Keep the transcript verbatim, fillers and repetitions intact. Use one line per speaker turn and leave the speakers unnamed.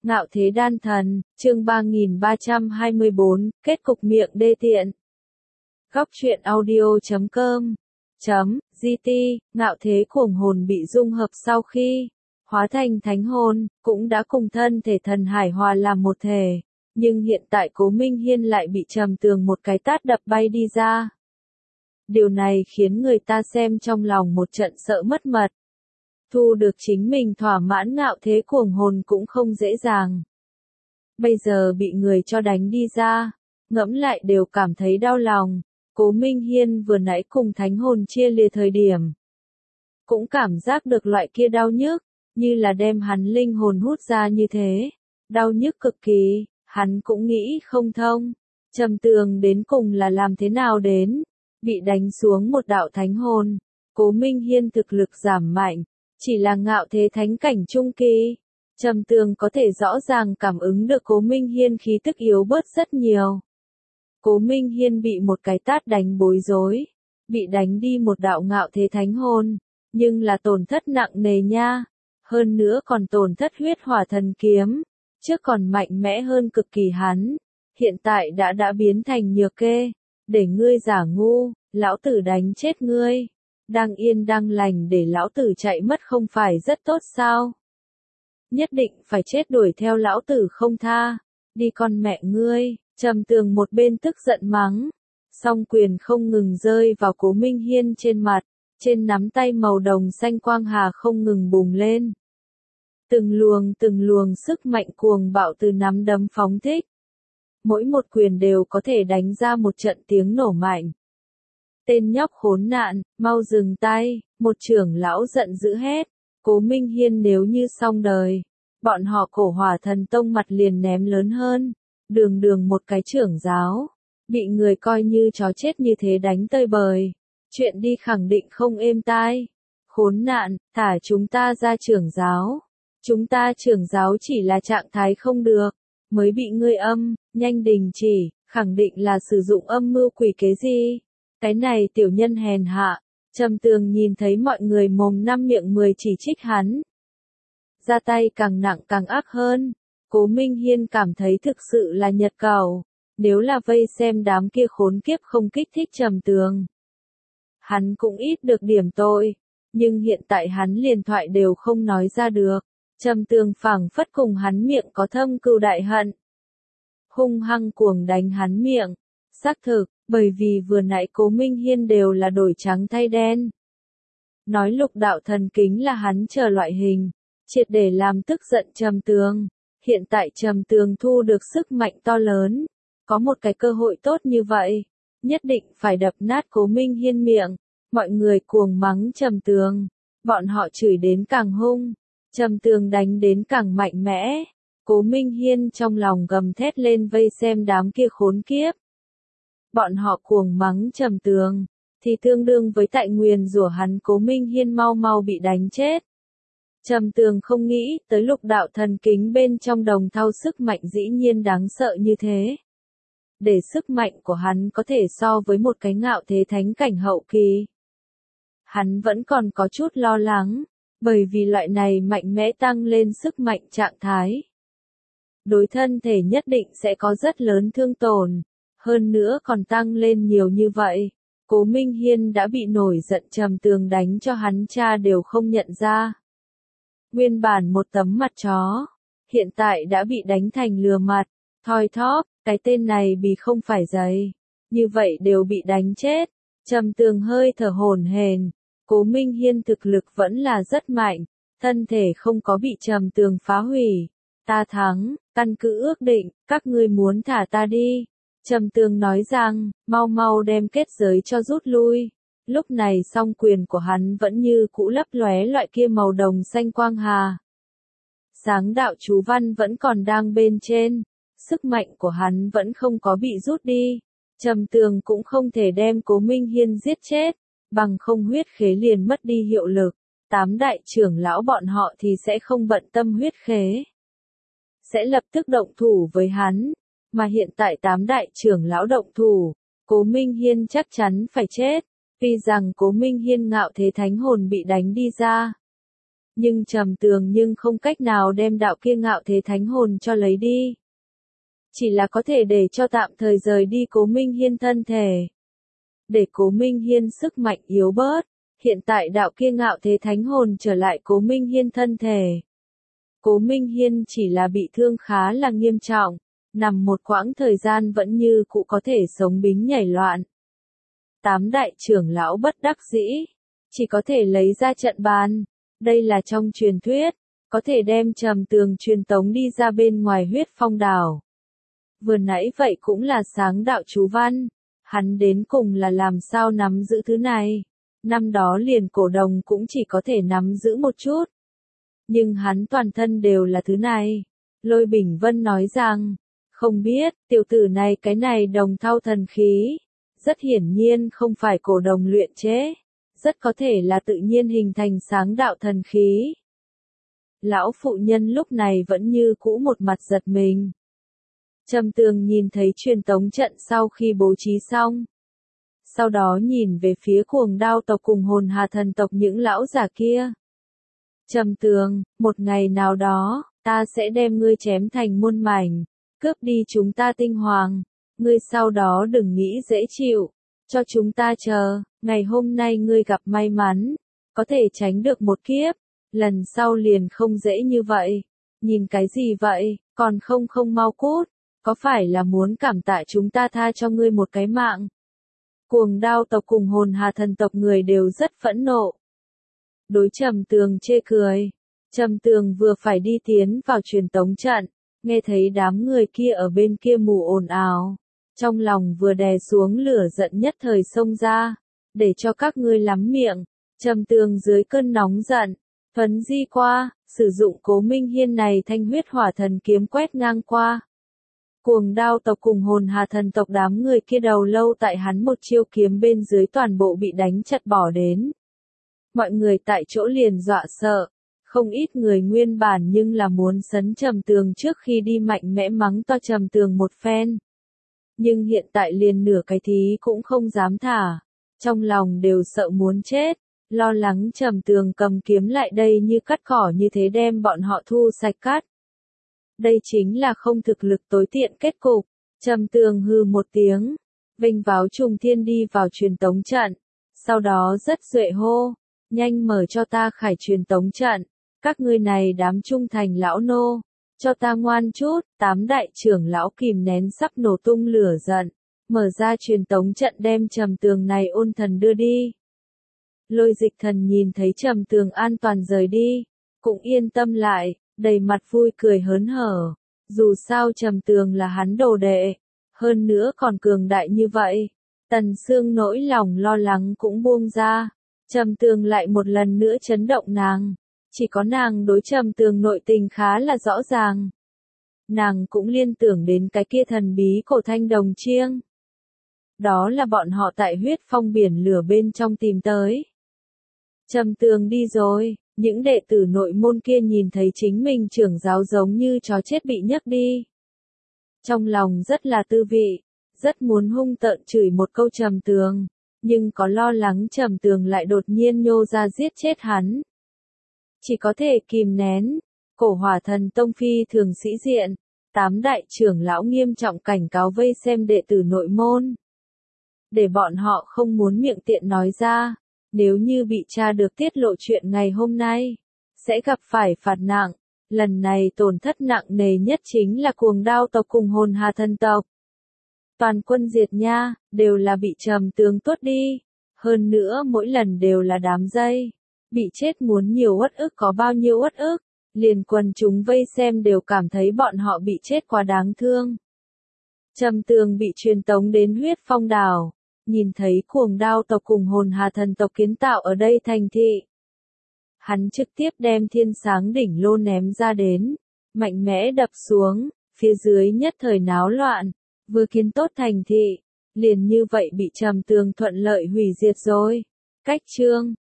Ngạo thế đan thần, chương ba nghìn ba trăm hai mươi bốn, kết cục miệng đê tiện. Góc truyện audio chấm com chấm gt, ngạo thế cuồng hồn bị dung hợp sau khi hóa thành thánh hồn, cũng đã cùng thân thể thần hải hòa làm một thể. Nhưng hiện tại Cố Minh Hiên lại bị Trầm Tường một cái tát đập bay đi ra. Điều này khiến người ta xem trong lòng một trận sợ mất mật. Thu được chính mình thỏa mãn ngạo thế cuồng hồn cũng không dễ dàng. Bây giờ bị người cho đánh đi ra, ngẫm lại đều cảm thấy đau lòng. Cố Minh Hiên vừa nãy cùng thánh hồn chia lìa thời điểm, cũng cảm giác được loại kia đau nhức, như là đem hắn linh hồn hút ra như thế. Đau nhức cực kỳ, hắn cũng nghĩ không thông. Trầm Tường đến cùng là làm thế nào đến, bị đánh xuống một đạo thánh hồn. Cố Minh Hiên thực lực giảm mạnh, chỉ là ngạo thế thánh cảnh trung kỳ. Trầm Tường có thể rõ ràng cảm ứng được Cố Minh Hiên khí tức yếu bớt rất nhiều. Cố Minh Hiên bị một cái tát đánh bối rối, bị đánh đi một đạo ngạo thế thánh hồn, nhưng là tổn thất nặng nề nha, hơn nữa còn tổn thất huyết hỏa thần kiếm, trước còn mạnh mẽ hơn cực kỳ hắn, hiện tại đã đã biến thành nhược kê, để ngươi giả ngu, lão tử đánh chết ngươi, đang yên đang lành để lão tử chạy mất không phải rất tốt sao? Nhất định phải chết đuổi theo lão tử không tha, đi con mẹ ngươi. Trầm Tường một bên tức giận mắng, song quyền không ngừng rơi vào Cố Minh Hiên trên mặt, trên nắm tay màu đồng xanh quang hà không ngừng bùng lên. Từng luồng từng luồng sức mạnh cuồng bạo từ nắm đấm phóng thích. Mỗi một quyền đều có thể đánh ra một trận tiếng nổ mạnh. Tên nhóc khốn nạn, mau dừng tay, một trưởng lão giận dữ hét. Cố Minh Hiên nếu như xong đời, bọn họ Cổ Hỏa Thần Tông mặt liền ném lớn hơn. Đường đường một cái trưởng giáo, bị người coi như chó chết như thế đánh tơi bời, chuyện đi khẳng định không êm tai. Khốn nạn, thả chúng ta ra trưởng giáo. Chúng ta trưởng giáo chỉ là trạng thái không được, mới bị ngươi âm, nhanh đình chỉ, khẳng định là sử dụng âm mưu quỷ kế gì. Cái này tiểu nhân hèn hạ. Trầm Tường nhìn thấy mọi người mồm năm miệng mười chỉ trích hắn, ra tay càng nặng càng ác hơn. Cố Minh Hiên cảm thấy thực sự là nhật cầu, nếu là vây xem đám kia khốn kiếp không kích thích Trầm Tường, hắn cũng ít được điểm tội, nhưng hiện tại hắn liền thoại đều không nói ra được. Trầm Tường phảng phất cùng hắn miệng có thâm cừu đại hận, hung hăng cuồng đánh hắn miệng. Xác thực, bởi vì vừa nãy Cố Minh Hiên đều là đổi trắng thay đen. Nói lục đạo thần kính là hắn chờ loại hình, triệt để làm tức giận Trầm Tường. Hiện tại Trầm Tường thu được sức mạnh to lớn, có một cái cơ hội tốt như vậy, nhất định phải đập nát Cố Minh Hiên miệng. Mọi người cuồng mắng Trầm Tường, bọn họ chửi đến càng hung, Trầm Tường đánh đến càng mạnh mẽ. Cố Minh Hiên trong lòng gầm thét lên vây xem đám kia khốn kiếp. Bọn họ cuồng mắng Trầm Tường, thì tương đương với tại nguyền rủa hắn Cố Minh Hiên mau mau bị đánh chết. Trầm Tường không nghĩ tới lục đạo thần kính bên trong đồng thau sức mạnh dĩ nhiên đáng sợ như thế. Để sức mạnh của hắn có thể so với một cái ngạo thế thánh cảnh hậu kỳ. Hắn vẫn còn có chút lo lắng, bởi vì loại này mạnh mẽ tăng lên sức mạnh trạng thái. Đối thân thể nhất định sẽ có rất lớn thương tổn, hơn nữa còn tăng lên nhiều như vậy. Cố Minh Hiên đã bị nổi giận Trầm Tường đánh cho hắn cha đều không nhận ra. Nguyên bản một tấm mặt chó, hiện tại đã bị đánh thành lừa mặt, thoi thóp, cái tên này bì không phải giày, như vậy đều bị đánh chết. Trầm Tường hơi thở hổn hển, Cố Minh Hiên thực lực vẫn là rất mạnh, thân thể không có bị Trầm Tường phá hủy. Ta thắng, căn cứ ước định, các ngươi muốn thả ta đi. Trầm Tường nói rằng, mau mau đem kết giới cho rút lui. Lúc này song quyền của hắn vẫn như cũ lấp lóe loại kia màu đồng xanh quang hà. Sáng đạo chú văn vẫn còn đang bên trên, sức mạnh của hắn vẫn không có bị rút đi. Trầm Tường cũng không thể đem Cố Minh Hiên giết chết, bằng không huyết khế liền mất đi hiệu lực. Tám đại trưởng lão bọn họ thì sẽ không bận tâm huyết khế, sẽ lập tức động thủ với hắn. Mà hiện tại tám đại trưởng lão động thủ, Cố Minh Hiên chắc chắn phải chết. Tuy rằng Cố Minh Hiên ngạo thế thánh hồn bị đánh đi ra, Nhưng Trầm Tường nhưng không cách nào đem đạo kia ngạo thế thánh hồn cho lấy đi. Chỉ là có thể để cho tạm thời rời đi Cố Minh Hiên thân thể. Để Cố Minh Hiên sức mạnh yếu bớt, hiện tại đạo kia ngạo thế thánh hồn trở lại Cố Minh Hiên thân thể. Cố Minh Hiên chỉ là bị thương khá là nghiêm trọng, nằm một quãng thời gian vẫn như cũ có thể sống bính nhảy loạn. Tám đại trưởng lão bất đắc dĩ, chỉ có thể lấy ra trận bàn. Đây là trong truyền thuyết, có thể đem Trầm Tường truyền tống đi ra bên ngoài Huyết Phong đảo. Vừa nãy vậy cũng là sáng đạo chú văn, hắn đến cùng là làm sao nắm giữ thứ này. Năm đó liền cổ đồng cũng chỉ có thể nắm giữ một chút. Nhưng hắn toàn thân đều là thứ này. Lôi Bình Vân nói rằng, không biết, tiểu tử này cái này đồng thau thần khí. Rất hiển nhiên không phải cổ đồng luyện chế. Rất có thể là tự nhiên hình thành sáng đạo thần khí. Lão phụ nhân lúc này vẫn như cũ một mặt giật mình. Trầm Tường nhìn thấy truyền tống trận sau khi bố trí xong. Sau đó nhìn về phía Cuồng Đao tộc cùng Hồn Hà thần tộc những lão già kia. Trầm Tường, một ngày nào đó, ta sẽ đem ngươi chém thành muôn mảnh, cướp đi chúng ta tinh hoàng. Ngươi sau đó đừng nghĩ dễ chịu, cho chúng ta chờ, ngày hôm nay ngươi gặp may mắn, có thể tránh được một kiếp, lần sau liền không dễ như vậy. Nhìn cái gì vậy, còn không không mau cút, có phải là muốn cảm tạ chúng ta tha cho ngươi một cái mạng? Cuồng Đao tộc cùng Hồn Hà thần tộc người đều rất phẫn nộ. Đối Trầm Tường chê cười. Trầm Tường vừa phải đi tiến vào truyền tống trận, nghe thấy đám người kia ở bên kia mù ồn ào. Trong lòng vừa đè xuống lửa giận nhất thời xông ra, để cho các ngươi lắm miệng. Trầm Tường dưới cơn nóng giận, phấn di qua, sử dụng Cố Minh Hiên này thanh huyết hỏa thần kiếm quét ngang qua. Cuồng Đao tộc cùng Hồn Hà thần tộc đám người kia đầu lâu tại hắn một chiêu kiếm bên dưới toàn bộ bị đánh chật bỏ đến. Mọi người tại chỗ liền dọa sợ, không ít người nguyên bản nhưng là muốn sấn Trầm Tường trước khi đi mạnh mẽ mắng to Trầm Tường một phen. Nhưng hiện tại liền nửa cái thí cũng không dám thả, trong lòng đều sợ muốn chết, lo lắng Trầm Tường cầm kiếm lại đây như cắt cỏ như thế đem bọn họ thu sạch cắt. Đây chính là không thực lực tối tiện kết cục. Trầm Tường hừ một tiếng, vinh váo trùng thiên đi vào truyền tống trận, sau đó rất duệ hô, nhanh mở cho ta khải truyền tống trận, các ngươi này đám trung thành lão nô, cho ta ngoan chút. Tám đại trưởng lão kìm nén sắp nổ tung lửa giận, mở ra truyền tống trận đem Trầm Tường này ôn thần đưa đi. Lôi Dịch Thần nhìn thấy Trầm Tường an toàn rời đi, cũng yên tâm lại, đầy mặt vui cười hớn hở. Dù sao Trầm Tường là hắn đồ đệ, hơn nữa còn cường đại như vậy. Tần Sương nỗi lòng lo lắng cũng buông ra. Trầm Tường lại một lần nữa chấn động nàng. Chỉ có nàng đối Trầm Tường nội tình khá là rõ ràng. Nàng cũng liên tưởng đến cái kia thần bí cổ thanh đồng chiêng. Đó là bọn họ tại huyết phong biển lửa bên trong tìm tới. Trầm Tường đi rồi, những đệ tử nội môn kia nhìn thấy chính mình trưởng giáo giống như chó chết bị nhấc đi. Trong lòng rất là tư vị, rất muốn hung tợn chửi một câu Trầm Tường, nhưng có lo lắng Trầm Tường lại đột nhiên nhô ra giết chết hắn. Chỉ có thể kìm nén. Cổ Hỏa Thần Tông phi thường sĩ diện, tám đại trưởng lão nghiêm trọng cảnh cáo vây xem đệ tử nội môn. Để bọn họ không muốn miệng tiện nói ra, nếu như bị tra được tiết lộ chuyện ngày hôm nay, sẽ gặp phải phạt nặng. Lần này tổn thất nặng nề nhất chính là Cuồng Đao tộc cùng Hồn Hà thần tộc. Toàn quân diệt nha, đều là bị Trầm Tường tuốt đi. Hơn nữa mỗi lần đều là đám dây. Bị chết muốn nhiều uất ức có bao nhiêu uất ức. Liền quần chúng vây xem đều cảm thấy bọn họ bị chết quá đáng thương. Trầm Tường bị truyền tống đến huyết phong đảo. Nhìn thấy Cuồng Đao tộc cùng Hồn Hà thần tộc kiến tạo ở đây thành thị. Hắn trực tiếp đem thiên sáng đỉnh lô ném ra đến. Mạnh mẽ đập xuống, phía dưới nhất thời náo loạn. Vừa kiến tốt thành thị, liền như vậy bị Trầm Tường thuận lợi hủy diệt rồi. Cách chương